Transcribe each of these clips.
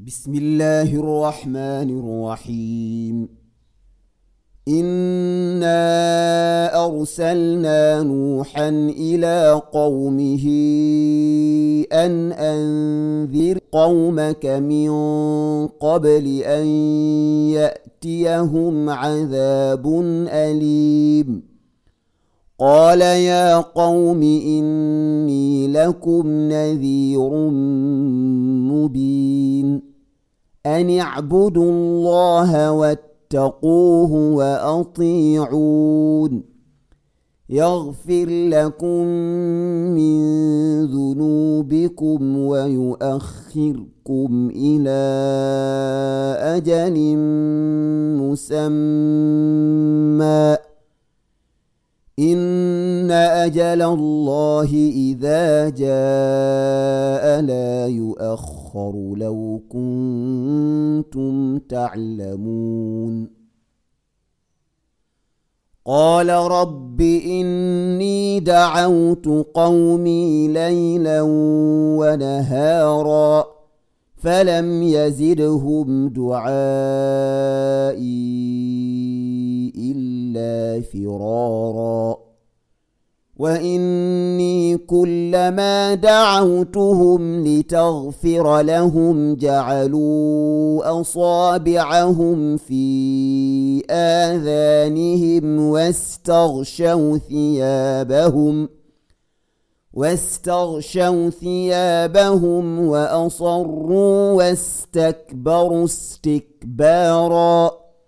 بسم الله الرحمن الرحيم. إنا أرسلنا نوحا إلى قومه أن أنذر قومك من قبل أن يأتيهم عذاب أليم. قال يا قوم إني لكم نذير مبين أن اعبدوا الله واتقوه وأطيعون يغفر لكم من ذنوبكم ويؤخركم إلى أجل مسمى إن أجل الله إذا جاء لا يؤخر لو كنتم تعلمون. قال رب إني دعوت قومي ليلا ونهارا فلم يزدهم دعائي إلا فرارا وإني كلما دعوتهم لتغفر لهم جعلوا أصابعهم في آذانهم واستغشوا ثيابهم وأصروا واستكبروا استكبارا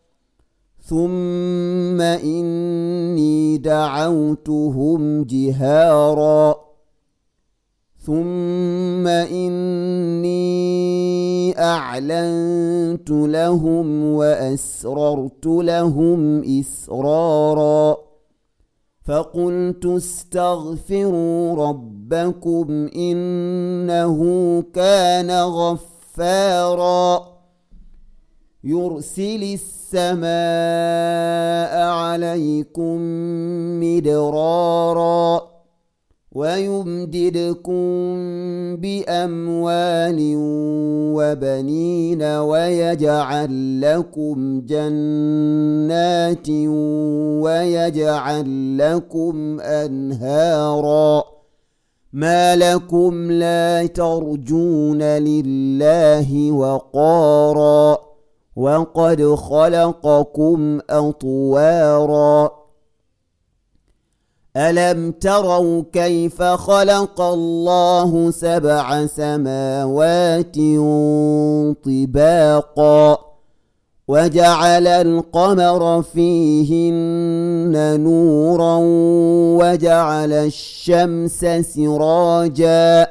ثم إني دعوتهم جهارا ثم إني أعلنت لهم وأسررت لهم إسرارا فقلت استغفروا ربكم إنه كان غفارا يرسل السماء عليكم مدرارا ويمددكم بأموال وبنين ويجعل لكم جنات ويجعل لكم أنهارا ما لكم لا ترجون لله وقارا وقد خلقكم أطوارا ألم تروا كيف خلق الله 7 سماوات طباقا وجعل القمر فيهن نورا وجعل الشمس سراجا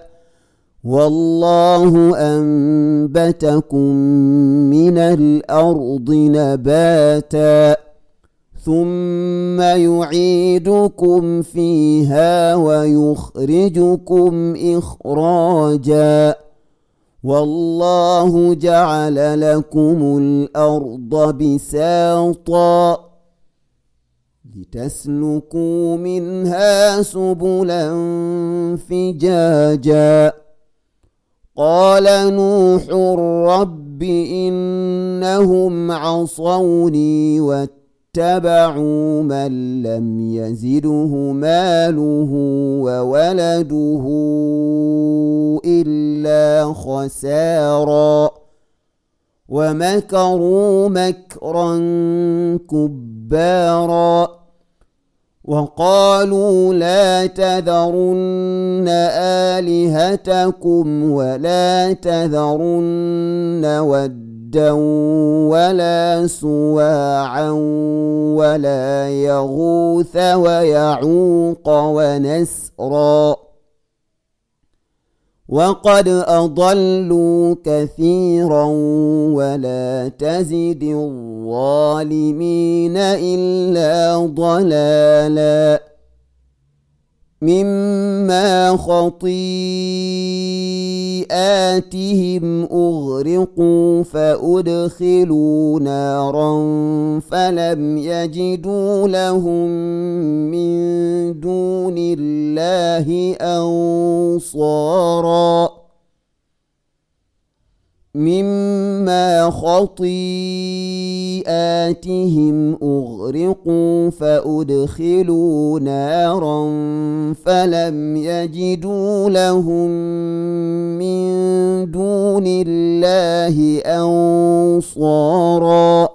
والله أنبتكم من الأرض نباتا ثم يعيدكم فيها ويخرجكم إخراجا والله جعل لكم الأرض بساطا لتسلكوا منها سبلا فجاجا قال نوح رب إنهم عصوني واتبعوا من لم يزده ماله وولده إلا خسارا ومكروا مكرا كبارا وقالوا لا تذرن آلهتكم ولا تذرن ودا ولا سواعا ولا يغوث ويعوق ونسرا وقد أضلوا كثيرا ولا تزد الظالمين إلا ضلالا مما خطيئاتهم أغرقوا فأدخلوا نارا فلم يجدوا لهم من دون الله أنصارا مما خطيئاتهم أغرقوا فأدخلوا نارا فلم يجدوا لهم من دون الله أنصارا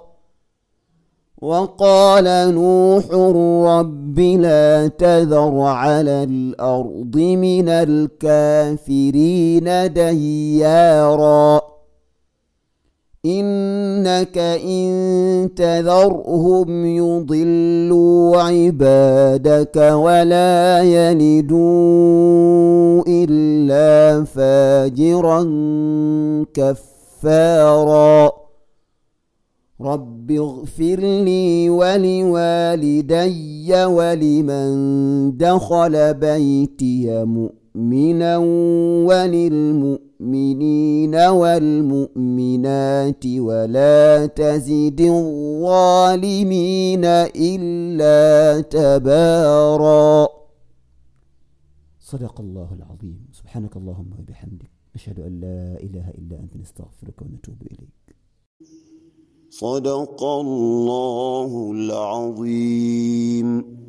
وقال نوح رب لا تذر على الأرض من الكافرين ديارا إنك إن تذرهم يضلوا عبادك ولا يلدوا إلا فاجرا كفارا رب اغفر لي ولوالدي ولمن دخل بيتي مؤمنا وللمؤمنين والمؤمنات ولا تزد الظالمين إلا تبارا. صدق الله العظيم. سبحانك اللهم وبحمدك نشهد أن لا إله إلا أنت نستغفرك ونتوب إليك. صدق الله العظيم.